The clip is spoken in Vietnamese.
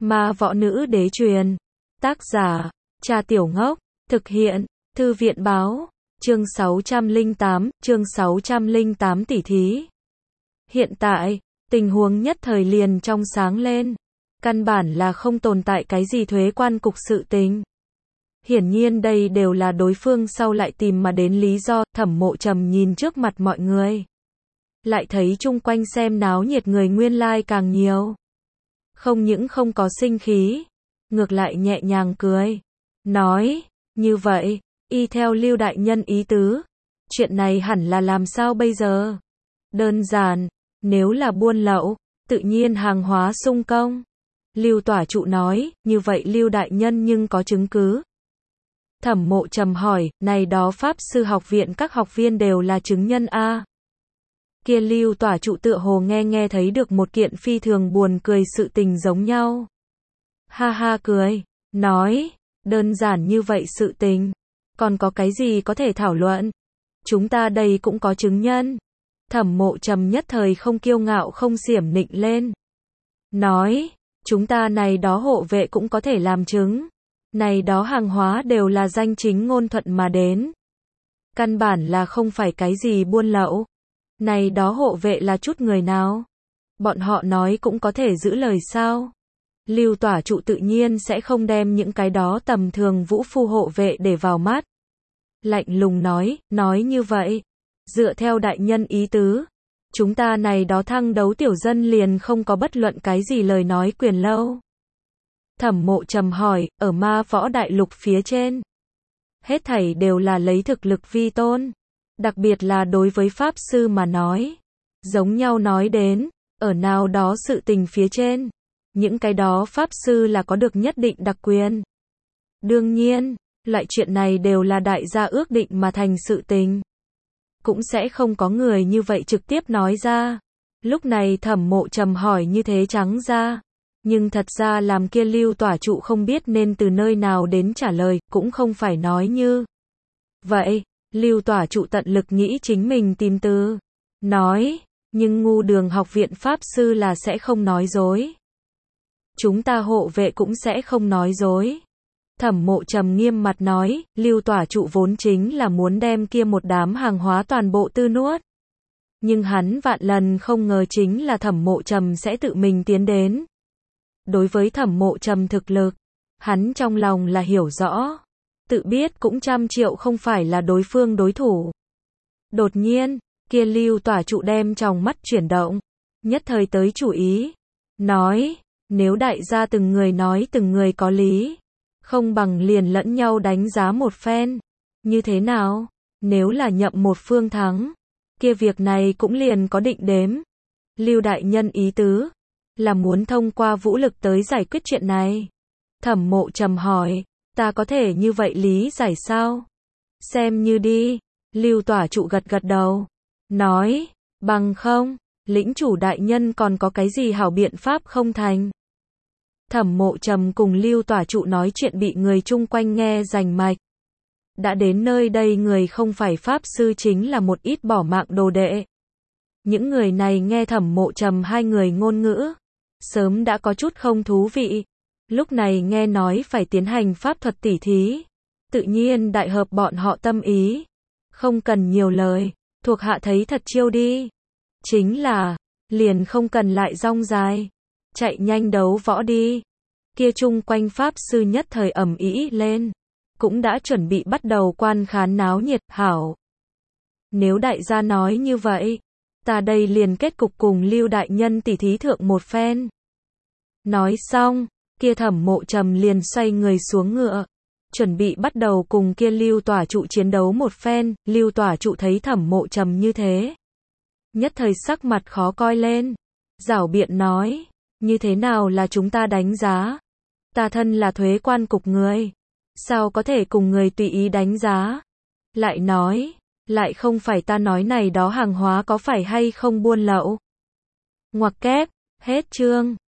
Ma võ nữ đế truyền. Tác giả, Trà Tiểu Ngốc. Thực hiện, Thư viện báo. Chương 608 tỉ thí. Hiện tại, tình huống nhất thời liền trong sáng lên. Căn bản là không tồn tại cái gì thuế quan cục sự tình. Hiển nhiên đây đều là đối phương sau lại tìm mà đến lý do. Thẩm Mộ Trầm nhìn trước mặt mọi người, lại thấy chung quanh xem náo nhiệt người nguyên lai càng nhiều. Không những không có sinh khí, ngược lại nhẹ nhàng cười, nói, như vậy, y theo Lưu đại nhân ý tứ, chuyện này hẳn là làm sao bây giờ? Đơn giản, nếu là buôn lậu, tự nhiên hàng hóa sung công. Lưu tỏa trụ nói, như vậy Lưu đại nhân nhưng có chứng cứ? Thẩm Mộ Trầm hỏi, này đó Pháp sư học viện các học viên đều là chứng nhân a. Kia Lưu tỏa trụ tựa hồ nghe thấy được một kiện phi thường buồn cười sự tình giống nhau. Ha ha cười, nói, đơn giản như vậy sự tình, còn có cái gì có thể thảo luận? Chúng ta đây cũng có chứng nhân. Thẩm Mộ Trầm nhất thời không kiêu ngạo không xiểm nịnh lên. Nói, chúng ta này đó hộ vệ cũng có thể làm chứng. Này đó hàng hóa đều là danh chính ngôn thuận mà đến. Căn bản là không phải cái gì buôn lậu. Này đó hộ vệ là chút người nào? Bọn họ nói cũng có thể giữ lời sao? Lưu tỏa trụ tự nhiên sẽ không đem những cái đó tầm thường vũ phu hộ vệ để vào mắt. Lạnh lùng nói như vậy. Dựa theo đại nhân ý tứ, chúng ta này đó thăng đấu tiểu dân liền không có bất luận cái gì lời nói quyền lâu. Thẩm Mộ Trầm hỏi, ở Ma Võ Đại Lục phía trên, hết thảy đều là lấy thực lực vi tôn. Đặc biệt là đối với Pháp sư mà nói. Giống nhau nói đến, ở nào đó sự tình phía trên, những cái đó Pháp sư là có được nhất định đặc quyền. Đương nhiên, loại chuyện này đều là đại gia ước định mà thành sự tình. Cũng sẽ không có người như vậy trực tiếp nói ra. Lúc này Thẩm Mộ Trầm hỏi như thế trắng ra. Nhưng thật ra làm kia Lưu tỏa trụ không biết nên từ nơi nào đến trả lời, cũng không phải nói như vậy. Lưu tỏa trụ tận lực nghĩ chính mình tìm từ. Nói, nhưng ngu đường học viện Pháp sư là sẽ không nói dối. Chúng ta hộ vệ cũng sẽ không nói dối. Thẩm Mộ Trầm nghiêm mặt nói, Lưu tỏa trụ vốn chính là muốn đem kia một đám hàng hóa toàn bộ tư nuốt. Nhưng hắn vạn lần không ngờ chính là Thẩm Mộ Trầm sẽ tự mình tiến đến. Đối với Thẩm Mộ Trầm thực lực, hắn trong lòng là hiểu rõ. Tự biết cũng 100 triệu không phải là đối phương đối thủ. Đột nhiên, kia Lưu tỏa trụ đem trong mắt chuyển động, nhất thời tới chủ ý. Nói, nếu đại gia từng người nói từng người có lý, không bằng liền lẫn nhau đánh giá một phen. Như thế nào? Nếu là nhậm một phương thắng, kia việc này cũng liền có định đếm. Lưu đại nhân ý tứ, là muốn thông qua vũ lực tới giải quyết chuyện này. Thẩm Mộ Trầm hỏi, ta có thể như vậy lý giải sao? Xem như đi. Lưu tỏa trụ gật đầu. Nói, bằng không, lĩnh chủ đại nhân còn có cái gì hảo biện pháp không thành? Thẩm Mộ Trầm cùng Lưu tỏa trụ nói chuyện bị người chung quanh nghe rành mạch. Đã đến nơi đây người không phải Pháp sư chính là một ít bỏ mạng đồ đệ. Những người này nghe Thẩm Mộ Trầm hai người ngôn ngữ, sớm đã có chút không thú vị. Lúc này nghe nói phải tiến hành pháp thuật tỉ thí, tự nhiên đại hợp bọn họ tâm ý. Không cần nhiều lời, thuộc hạ thấy thật chiêu đi. Chính là, liền không cần lại rong dài. Chạy nhanh đấu võ đi. Kia chung quanh Pháp sư nhất thời ầm ĩ lên. Cũng đã chuẩn bị bắt đầu quan khán náo nhiệt, hảo. Nếu đại gia nói như vậy, ta đây liền kết cục cùng Lưu đại nhân tỉ thí thượng một phen. Nói xong, kia Thẩm Mộ Trầm liền xoay người xuống ngựa, chuẩn bị bắt đầu cùng kia Lưu tỏa trụ chiến đấu một phen. Lưu tỏa trụ thấy Thẩm Mộ Trầm như thế, nhất thời sắc mặt khó coi lên, giảo biện nói, như thế nào là chúng ta đánh giá? Ta thân là thuế quan cục người, sao có thể cùng người tùy ý đánh giá? Lại nói, lại không phải ta nói này đó hàng hóa có phải hay không buôn lậu? Ngoặc kép, hết chương.